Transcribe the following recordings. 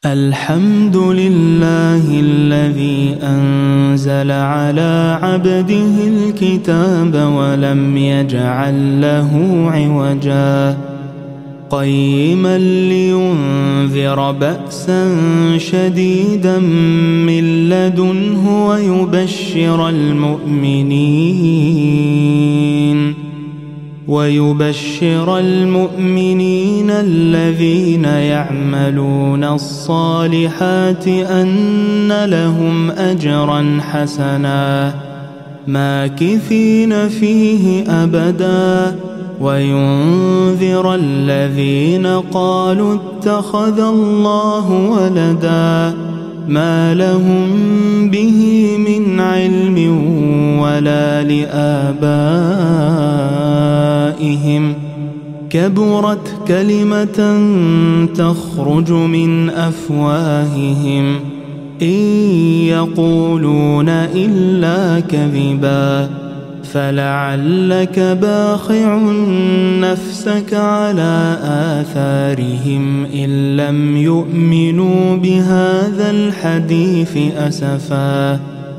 الحمد لله الذي أنزل على عبده الكتاب ولم يجعل له عوجا قيما لينذر بأسا شديدا من لدنه ويبشر المؤمنين الذين يعملون الصالحات أن لهم أجرا حسنا ماكثين فيه أبدا وينذر الذين قالوا اتخذ الله ولدا ما لهم به من علم ولا لآبائهم كبرت كلمة تخرج من أفواههم إن يقولون إلا كذبا فلعلك باخع نفسك على آثارهم إن لم يؤمنوا بهذا الحديث أسفا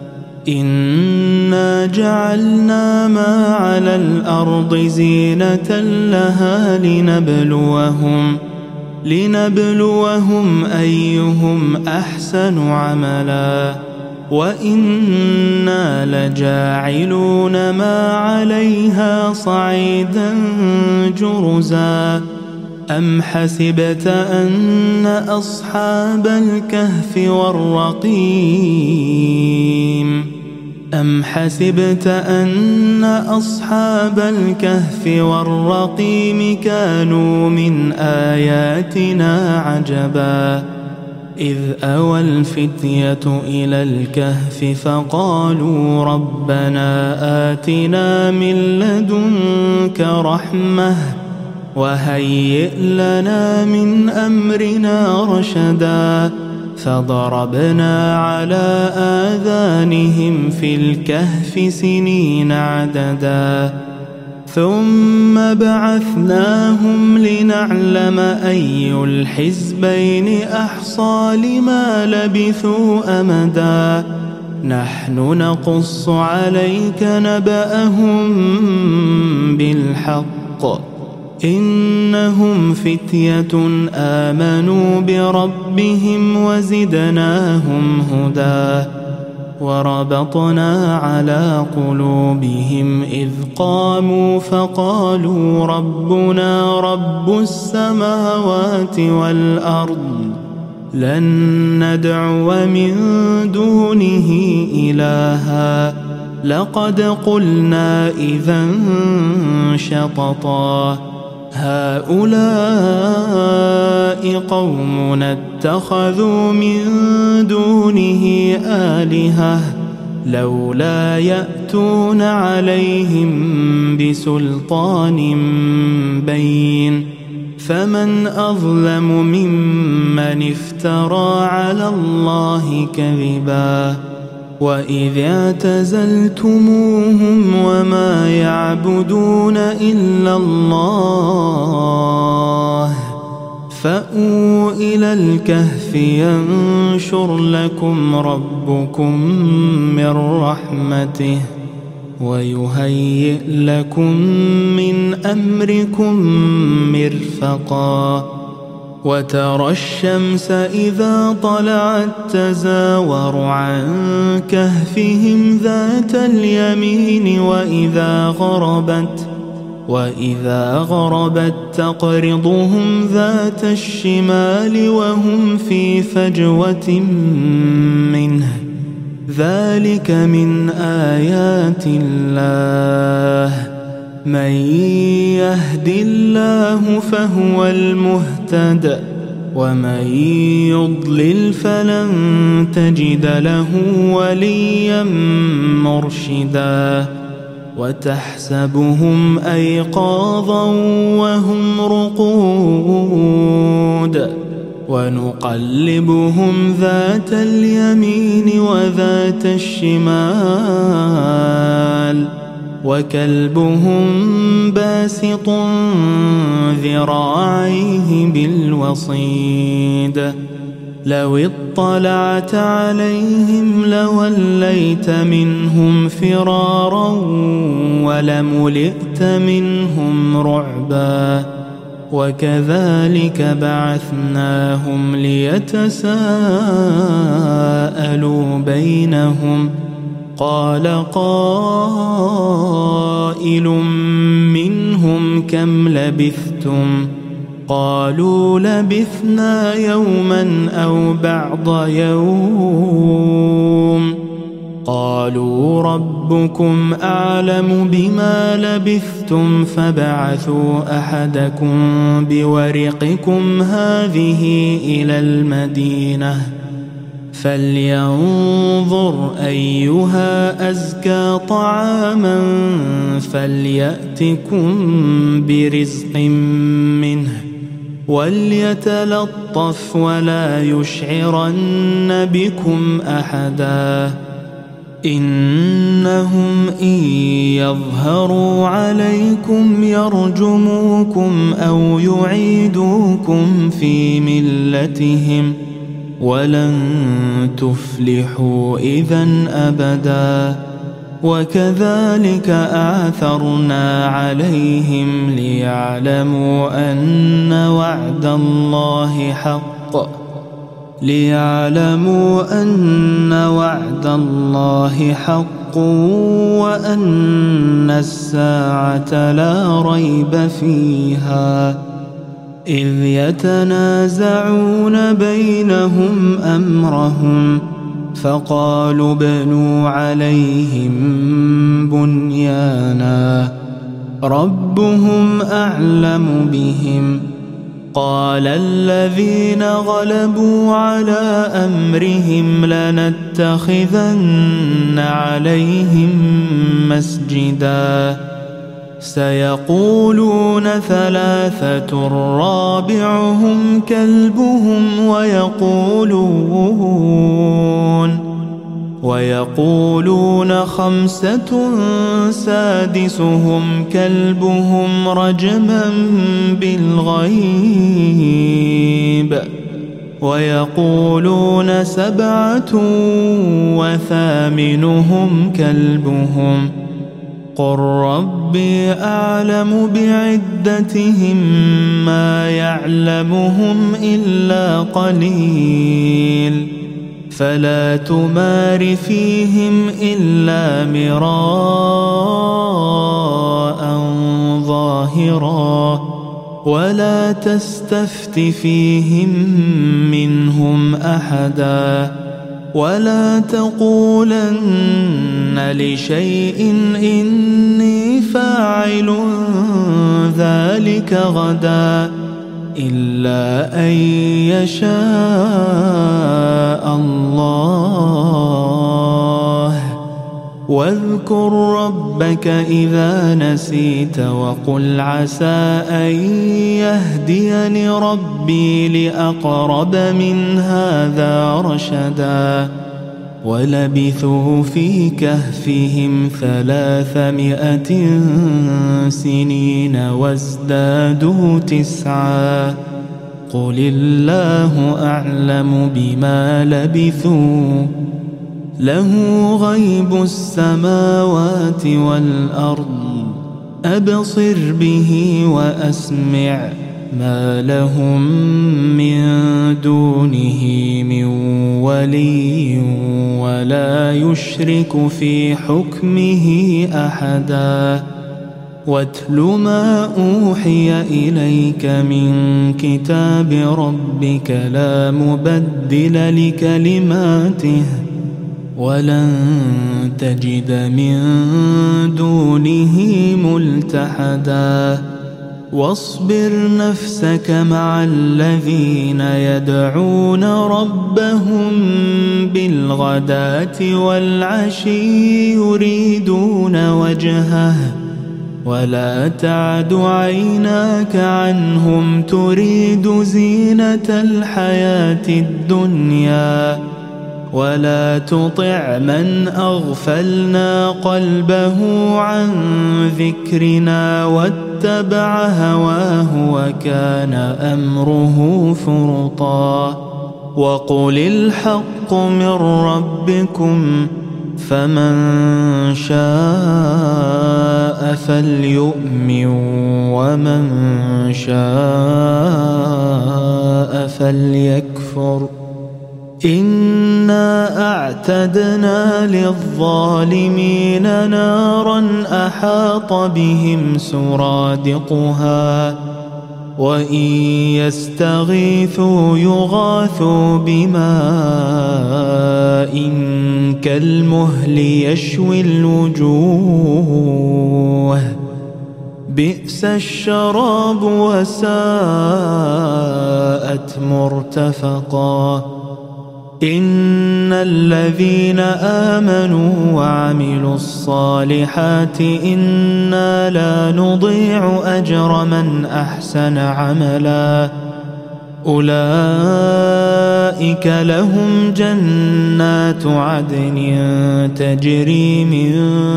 إنا جعلنا ما على الأرض زينة لها لنبلوهم أيهم أحسن عملا وإنا لجاعلون ما عليها صعيدا جرزا أم حسبت أن أصحاب الكهف والرقيم كانوا من آياتنا عجبا إذ أوى الفتية إلى الكهف فقالوا ربنا آتنا من لدنك رحمة وهيئ لنا من أمرنا رشدا فضربنا على آذانهم في الكهف سنين عددا ثم بعثناهم لنعلم أي الحزبين أحصى لما لبثوا أمدا نحن نقص عليك نبأهم بالحق إنهم فتية آمنوا بربهم وزدناهم هدى وربطنا على قلوبهم إذ قاموا فقالوا ربنا رب السماوات والأرض لن ندعو من دونه إلها لقد قلنا إذا شططا هؤلاء قومنا اتخذوا من دونه آلهة لولا يأتون عليهم بسلطان بين فمن أظلم ممن افترى على الله كذبا وإذ اعتزلتموهم وما يعبدون إلا الله فأووا إلى الكهف ينشر لكم ربكم من رحمته ويهيئ لكم من أمركم مرفقا وترى الشمس إذا طلعت تزاور عن كهفهم ذات اليمين وإذا غربت تقرضهم ذات الشمال وهم في فجوة منه ذلك من آيات الله من يهد الله فهو المهتد ومن يضلل فلن تجد له وليا مرشدا وتحسبهم أيقاظا وهم رقود ونقلبهم ذات اليمين وذات الشمال وكلبهم باسط ذراعيه بالوصيد لو اطلعت عليهم لوليت منهم فرارا ولملئت منهم رعبا وكذلك بعثناهم ليتساءلوا بينهم قال قائل منهم كم لبثتم قالوا لبثنا يوما أو بعض يوم قالوا ربكم أعلم بما لبثتم فابعثوا أحدكم بورقكم هذه إلى المدينة فلينظر أيها أزكى طعاما فليأتكم برزق منه وليتلطف ولا يشعرن بكم أحدا إنهم إن يظهروا عليكم يرجموكم أو يعيدوكم في ملتهم ولن تفلحوا إذن أبدا وكذلك آثرنا عليهم ليعلموا أن وعد الله حق وأن الساعة لا ريب فيها إذ يتنازعون بينهم أمرهم فقالوا ابنوا عليهم بنيانا ربهم أعلم بهم قال الذين غلبوا على أمرهم لنتخذن عليهم مسجدا سيقولون ثلاثة رابعهم كلبهم ويقولون خمسة سادسهم كلبهم رجما بالغيب ويقولون سبعة وثامنهم كلبهم قل ربي أعلم بعدتهم ما يعلمهم إلا قليل فلا تمار فيهم إلا مراء ظاهرا ولا تستفت فيهم منهم أحدا ولا تقولن لشيء إني فاعل ذلك غدا إلا أن يشاء الله واذكر ربك إذا نسيت وقل عسى أن يهديني ربي لأقرب من هذا رشدا ولبثوا في كهفهم 300 سنين وازدادوا 9 قل الله أعلم بما لبثوا له غيب السماوات والأرض أبصر به وأسمع ما لهم من دونه من ولي ولا يشرك في حكمه أحدا واتل ما أوحي إليك من كتاب ربك لا مبدل لكلماته ولن تجد من دونه ملتحدا واصبر نفسك مع الذين يدعون ربهم بالغداة والعشي يريدون وجهه ولا تعد عيناك عنهم تريد زينة الحياة الدنيا ولا تطع من أغفلنا قلبه عن ذكرنا واتبع هواه وكان أمره فرطا وقل الحق من ربكم فمن شاء فليؤمن ومن شاء فليكفر إنا أعتدنا للظالمين نارا أحاط بهم سرادقها وإن يستغيثوا يغاثوا بماء كالمهل يشوي الوجوه بئس الشراب وساءت مرتفقا إن الذين آمنوا وعملوا الصالحات إنا لا نضيع أجر من أحسن عملا أولئك لهم جنات عدن تجري من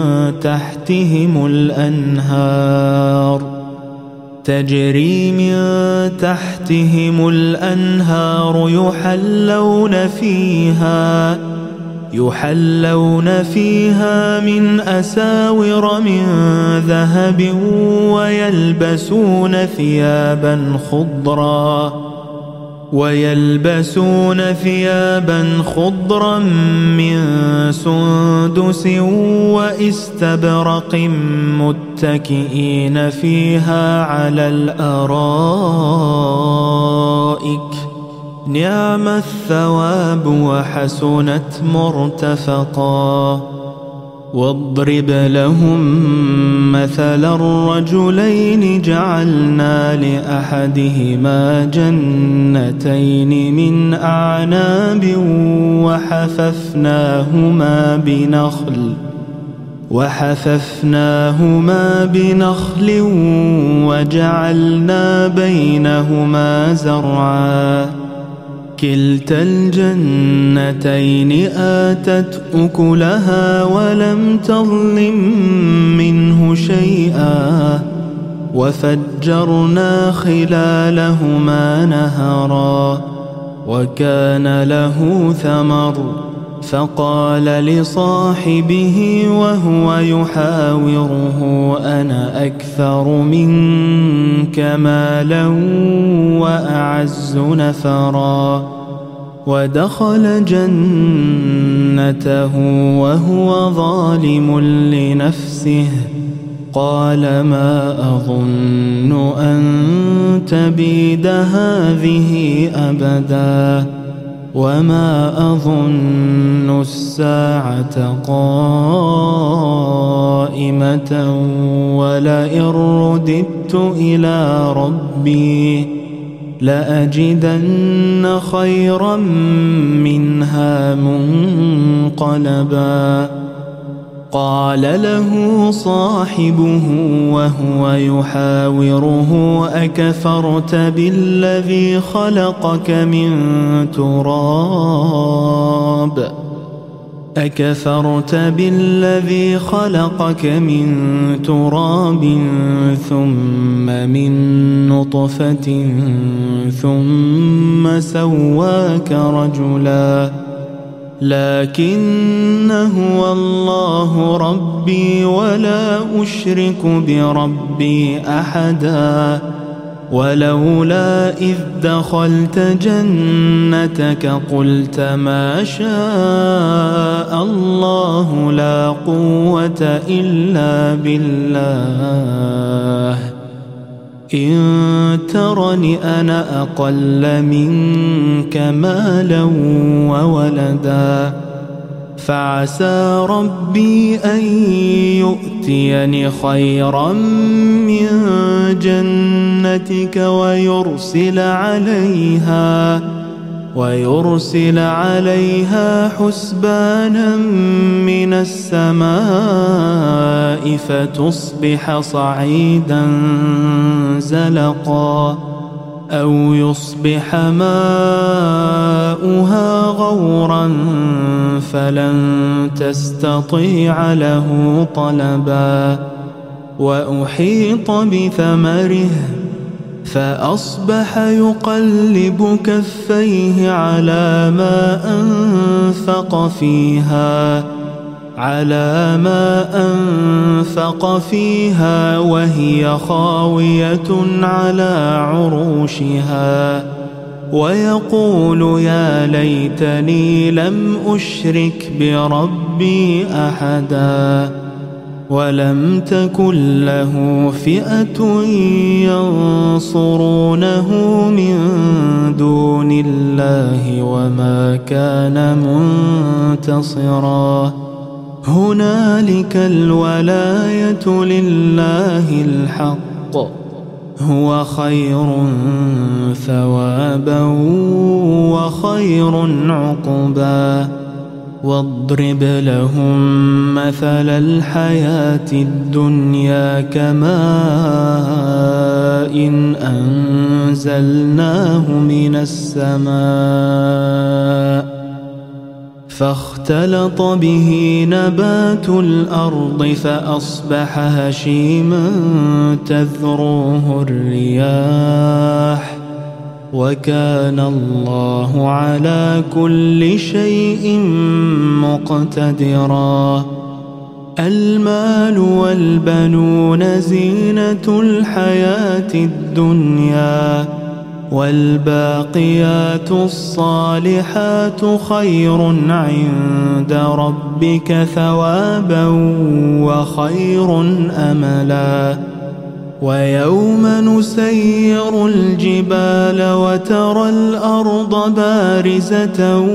تحتهم الأنهار يحلون فيها من أساور من ذهب ويلبسون ثيابا خضرا من سندس واستبرق متكئين فيها على الأرائك نعم الثواب وحسنت مرتفقا واضرب لهم مثلا الرجلين جعلنا لأحدهما جنتين من أعناب وحففناهما بنخل وجعلنا بينهما زرعا كلتا الجنتين آتت أكلها ولم تظلم منه شيئا وفجرنا خلالهما نهرا وكان له ثمر فقال لصاحبه وهو يحاوره أنا أكثر منك مالا وأعز نفرا ودخل جنته وهو ظالم لنفسه قال ما أظن أن تبيد هذه أبدا وما أظن الساعة قائمة ولئن رددت إلى ربي لأجدن خيرا منها منقلبا قال له صاحبه وهو يحاوره أكفرت بالذي خلقك من تراب ثم من نطفة ثم سواك رجلا لكن هو الله ربي ولا أشرك بربي أحدا ولولا إذ دخلت جنتك قلت ما شاء الله لا قوة إلا بالله إن ترني أنا أقل منك مالا وولدا فعسى ربي أن يؤتيني خيرا من جنتك ويرسل عليها حسبانا من السماء فتصبح صعيدا زلقا أو يصبح ماؤها غورا فلن تستطيع له طلبا وأحيط بثمره فأصبح يقلب كفيه على ما أنفق فيها وهي خاوية على عروشها ويقول يا ليتني لم أشرك بربي أحدا ولم تكن له فئة ينصرونه من دون الله وما كان منتصرا هنالك الولاية لله الحق هو خير ثوابا وخير عقبا واضرب لهم مثل الحياة الدنيا كماء إن أنزلناه من السماء فاختلط به نبات الأرض فأصبح هشيما تذروه الرياح وكان الله على كل شيء مقتدرا المال والبنون زينة الحياة الدنيا والباقيات الصالحات خير عند ربك ثوابا وخير أملا ويوم نسير الجبال وترى الأرض بارزة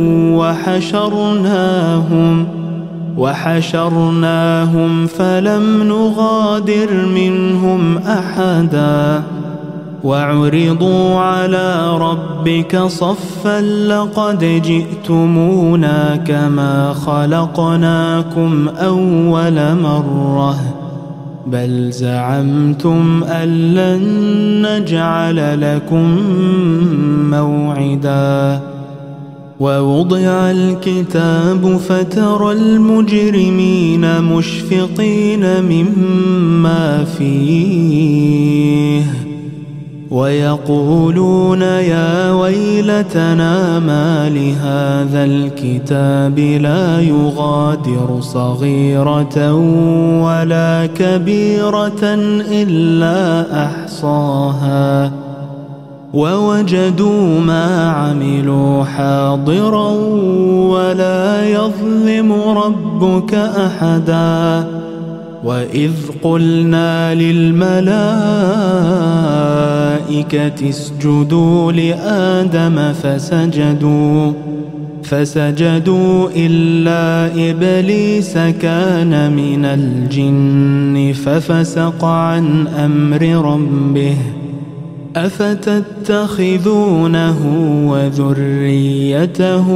وحشرناهم فلم نغادر منهم أحدا وعرضوا على ربك صفا لقد جئتمونا كما خلقناكم أول مرة بل زعمتم أن لن نجعل لكم موعدا ووضع الكتاب فترى المجرمين مشفقين مما فيه ويقولون يا ويلتنا ما لهذا الكتاب لا يغادر صغيرة ولا كبيرة إلا أحصاها ووجدوا ما عملوا حاضرا ولا يظلم ربك أحدا وإذ قلنا للملائكة اسجدوا لآدم فسجدوا إلا إبليس كان من الجن ففسق عن أمر ربه أفتتخذونه وذريته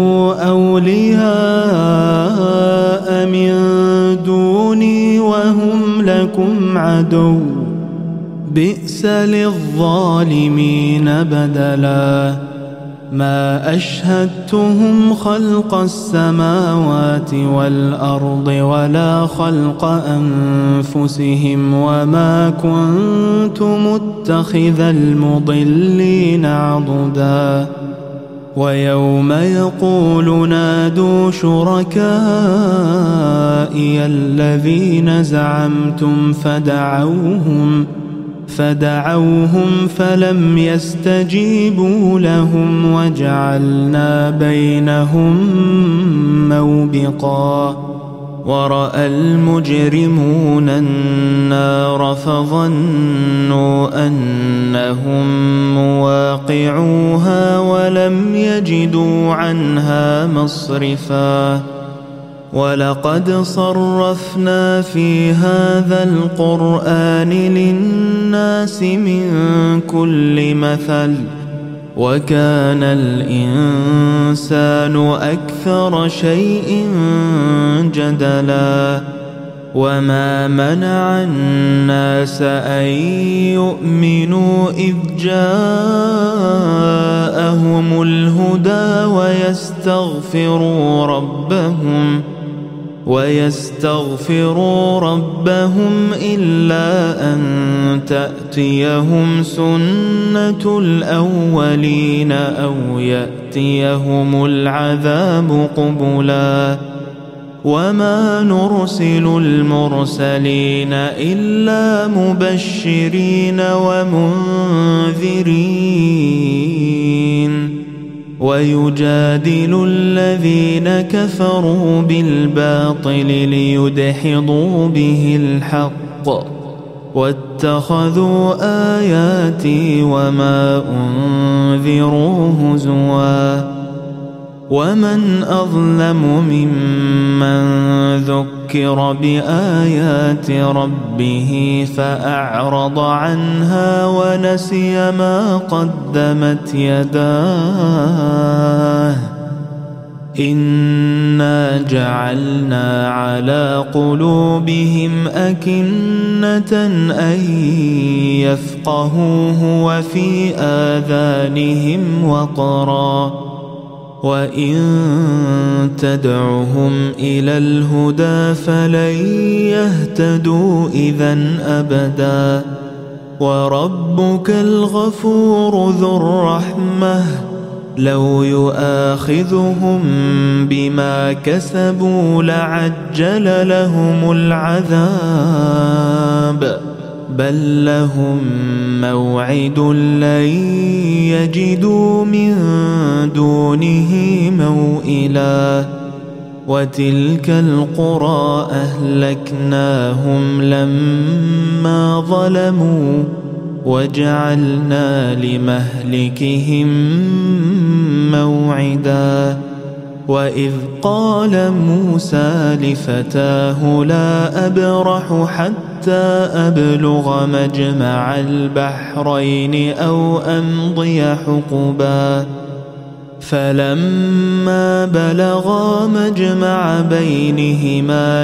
أولياء من دوني وهم لكم عدو بئس للظالمين بدلا ما أشهدتهم خلق السماوات والأرض ولا خلق أنفسهم وما كنت متخذ المضلين عضدا ويوم يقول نادوا شركائي الذين زعمتم فدعوهم فلم يستجيبوا لهم وجعلنا بينهم موبقا ورأى المجرمون النار فظنوا أنهم مواقعوها ولم يجدوا عنها مصرفا ولقد صرفنا في هذا القرآن للناس من كل مثل وكان الإنسان أكثر شيء جدلا وما منع الناس أن يؤمنوا إذ جاءهم الهدى ويستغفروا ربهم إلا أن تأتيهم سنة الأولين أو يأتيهم العذاب قبلا وما نرسل المرسلين إلا مبشرين ومنذرين ويجادل الذين كفروا بالباطل ليدحضوا به الحق واتخذوا آياتي وما أنذروا هزوا ومن أظلم ممن ذكر بآيات ربه فأعرض عنها ونسي ما قدمت يداه إنا جعلنا على قلوبهم أكنة أن يفقهوه وفي آذانهم وقرا وإن تدعهم إلى الهدى فلن يهتدوا إذن أبدا وربك الغفور ذو الرحمة لو يؤاخذهم بما كسبوا لعجل لهم العذاب بل لهم موعد لن يجدوا من دونه موئلا وتلك القرى أهلكناهم لما ظلموا وجعلنا لمهلكهم موعدا وإذ قال موسى لفتاه لا أبرح حتى أبلغ مجمع البحرين أو أمضي حقبا فلما بلغا مجمع بينهما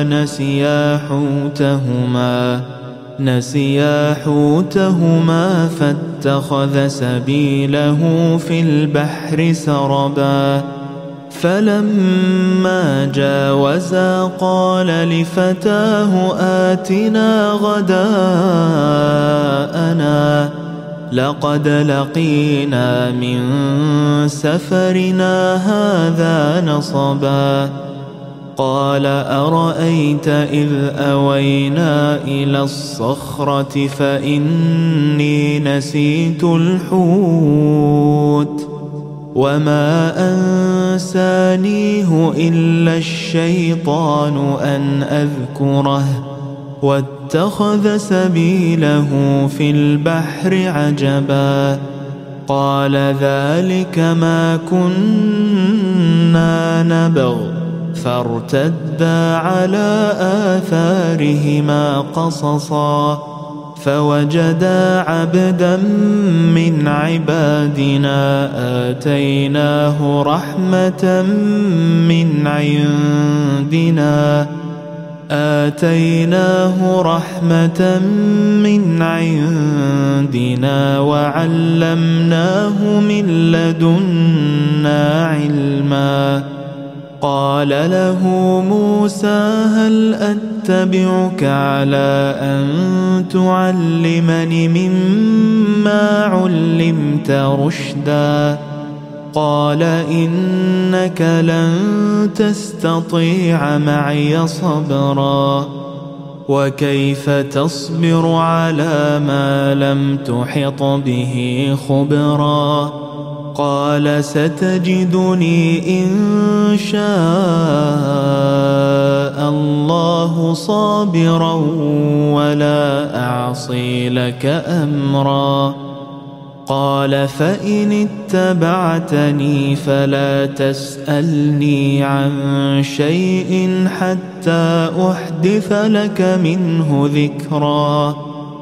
نسيا حوتهما فاتخذ سبيله في البحر سربا فلما جاوزا قال لفتاه آتنا غداءنا لقد لقينا من سفرنا هذا نصبا قال أرأيت إذ أوينا إلى الصخرة فإني نسيت الحوت وما أنسانيه إلا الشيطان أن أذكره واتخذ سبيله في البحر عجبا قال ذلك ما كنا نبغ فارتدا على آثارهما قصصا فوجدا عبدا من عبادنا آتيناه رحمة من عندنا وعلمناه من لدنا علما قال له موسى هل أتبعك على أن تعلمني مما علمت رشدا قال إنك لن تستطيع معي صبرا وكيف تصبر على ما لم تحط به خبرا قال ستجدني إن شاء الله صابرا ولا أعصي لك أمرا قال فإن اتبعتني فلا تسألني عن شيء حتى أحدث لك منه ذكرا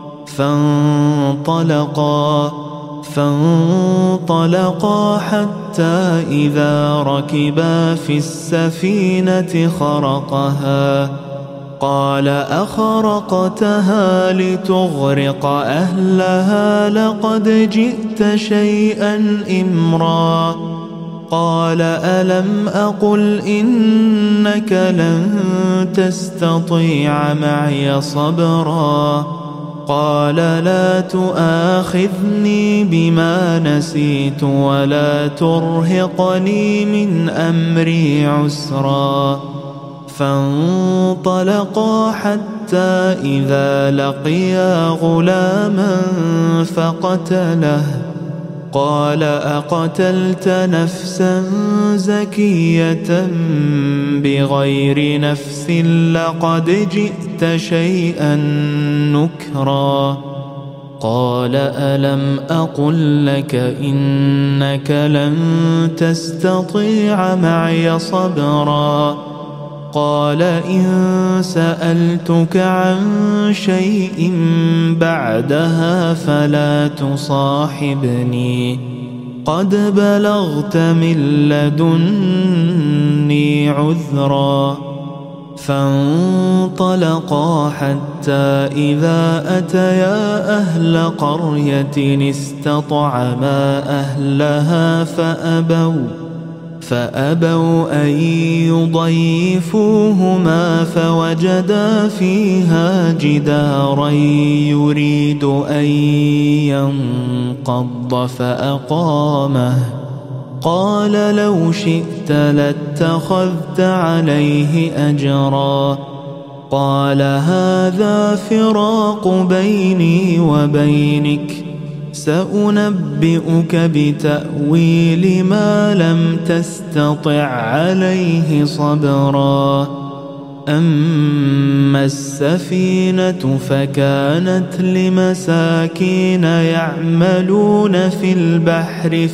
فانطلقا حتى إذا ركبا في السفينة خرقها قال أخرقتها لتغرق أهلها لقد جئت شيئا إمرا قال ألم أقل إنك لن تستطيع معي صبرا قال لا تؤاخذني بما نسيت ولا ترهقني من أمري عسرا فانطلقا حتى إذا لقيا غلاما فقتله قال أقتلت نفسا زكية بغير نفس لقد جئت شيئا نكرا قال ألم أقل لك إنك لن تستطيع معي صبرا قال إن سألتك عن شيء بعدها فلا تصاحبني قد بلغت من لدني عذرا فانطلقا حتى إذا أتيا أهل قرية استطعما أهلها فأبوا أن يضيفوهما فوجدا فيها جدارا يريد أن ينقض فأقامه قال لو شئت لاتخذت عليه أجرا قال هذا فراق بيني وبينك سأنبئك بتأويل ما لم تستطع عليه صبرا أما السفينة فكانت لمساكين يعملون في البحر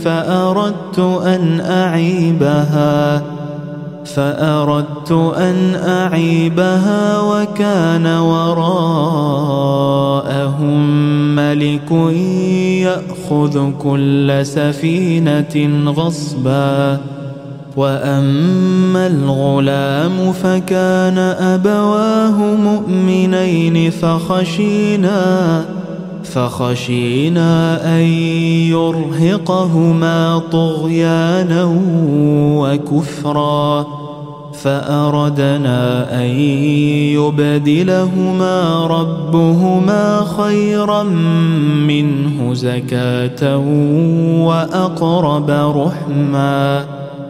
فأردت أن أعيبها وكان وراءهم ملك يأخذ كل سفينة غصبا وأما الغلام فكان أبواه مؤمنين فخشينا أن يرهقهما طغيانا وكفرا فأردنا أن يبدلهما ربهما خيرا منه زكاة وأقرب رحما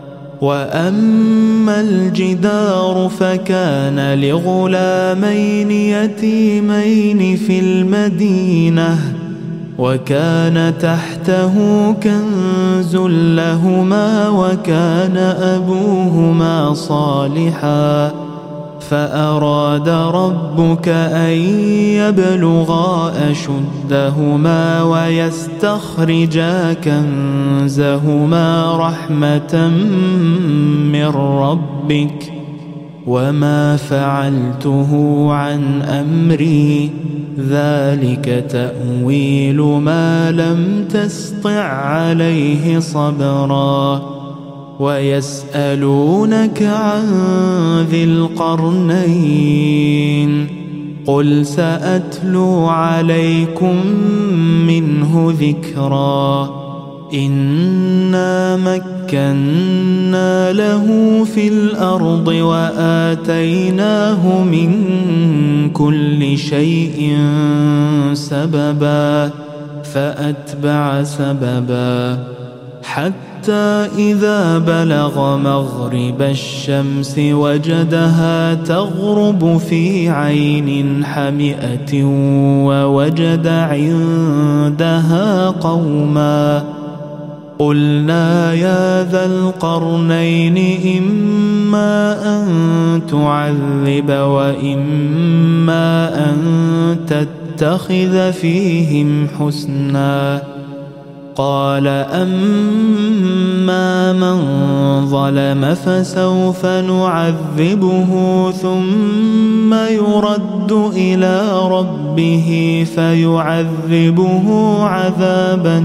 وأما الجدار فكان لغلامين يتيمين في المدينة وكان تحته كنز لهما وكان أبوهما صالحا فأراد ربك أن يبلغا أشدهما ويستخرجا كنزهما رحمة من ربك وما فعلته عن أمري ذلك تأويل ما لم تسطع عليه صبرا ويسألونك عن ذي القرنين قل سأتلو عليكم منه ذكرا إنا مكنا له في الأرض وآتيناه من كل شيء سببا فأتبع سببا حتى إذا بلغ مغرب الشمس وجدها تغرب في عين حمئة ووجد عندها قوما قلنا يا ذا القرنين إما أن تعذب وإما أن تتخذ فيهم حسنا قال أما من ظلم فسوف نعذبه ثم يرد إلى ربه فيعذبه عذابا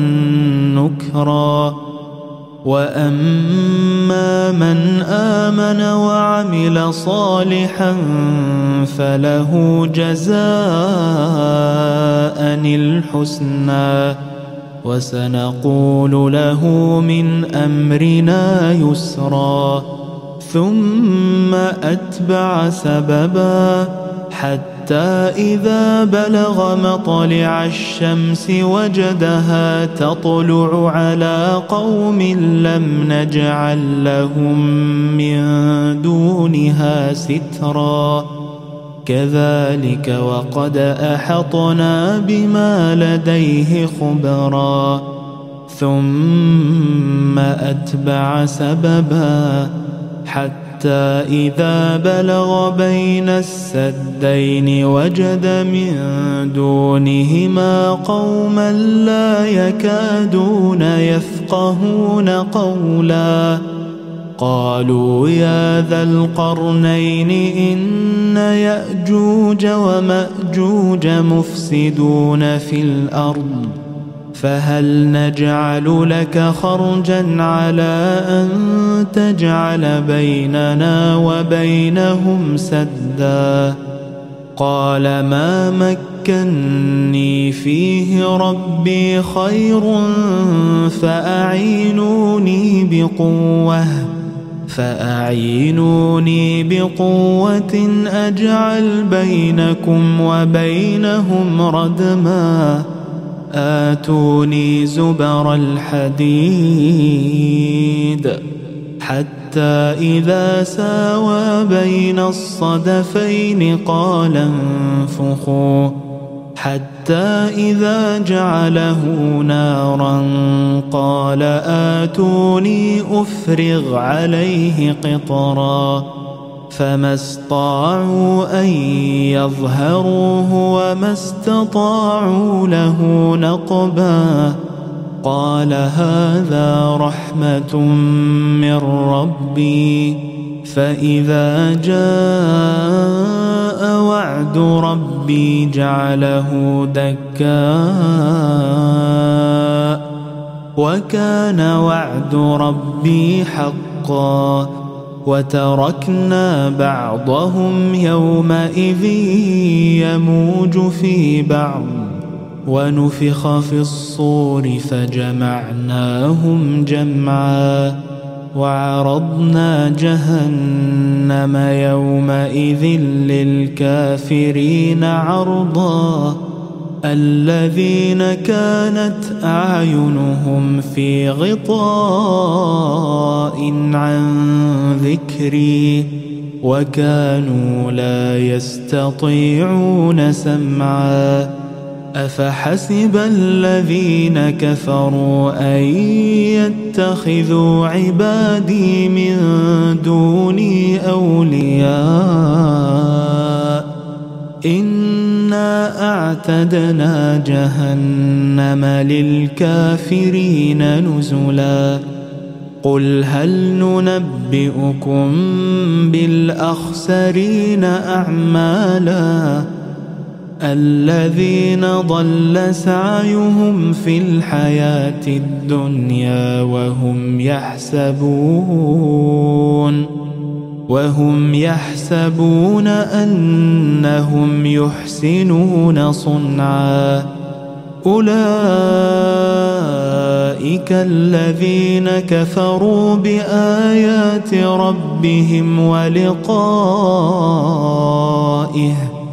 نكرا وأما من آمن وعمل صالحا فله جزاء الحسنى وسنقول له من أمرنا يسرا ثم أتبع سببا حتى إذا بلغ مطلع الشمس وجدها تطلع على قوم لم نجعل لهم من دونها سترا كذلك وقد أحطنا بما لديه خبرا ثم أتبع سببا حتى إذا بلغ بين السدين وجد من دونهما قوما لا يكادون يفقهون قولا قالوا يا ذا القرنين إن يأجوج ومأجوج مفسدون في الأرض فهل نجعل لك خرجا على أن تجعل بيننا وبينهم سدا قال ما مكني فيه ربي خير فأعينوني بقوة أجعل بينكم وبينهم ردما آتوني زبر الحديد حتى إذا ساوى بين الصدفين قال انفخوا حتى إذا جعله نارا قال آتوني أفرغ عليه قطرا فما استطاعوا أن يظهروه وما استطاعوا له نقبا قال هذا رحمة من ربي فإذا جاء وعد ربي جعله دكاء وكان وعد ربي حقا وتركنا بعضهم يومئذ يموج في بعض ونفخ في الصور فجمعناهم جمعا وعرضنا جهنم يومئذ للكافرين عرضا الذين كانت أعينهم في غطاء عن ذكري وكانوا لا يستطيعون سمعا أفحسب الذين كفروا أن يتخذوا عبادي من دوني أولياء إنا أعتدنا جهنم للكافرين نزلا قل هل ننبئكم بالأخسرين أعمالا الذين ضل سعيهم في الحياة الدنيا وهم يحسبون أنهم يحسنون صنعا أولئك الذين كفروا بآيات ربهم ولقائه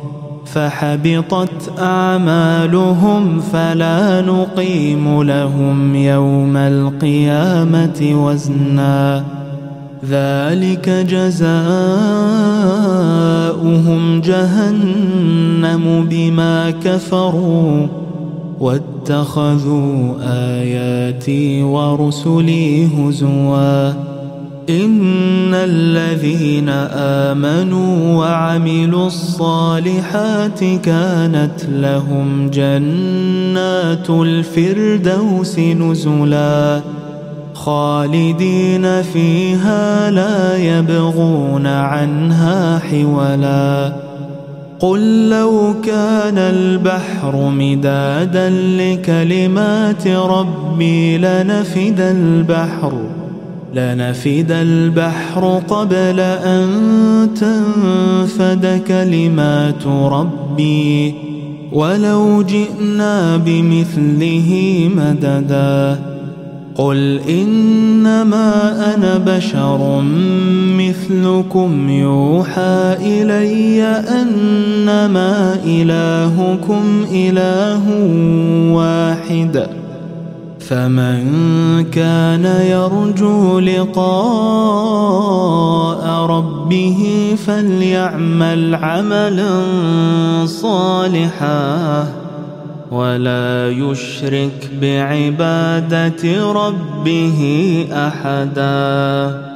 فحبطت أعمالهم فلا نقيم لهم يوم القيامة وزنا ذلك جزاؤهم جهنم بما كفروا واتخذوا آياتي ورسلي هزوا إن الذين آمنوا وعملوا الصالحات كانت لهم جنات الفردوس نزلا خالدين فيها لا يبغون عنها حولا قل لو كان البحر مدادا لكلمات ربي لنفد البحر قبل أن تنفد كلمات ربي ولو جئنا بمثله مددا قل إنما أنا بشر مثلكم يوحى إلي أنما إلهكم إله واحد فمن كان يرجو لقاء ربه فليعمل عملا صالحا ولا يشرك بعبادة ربه أحدا.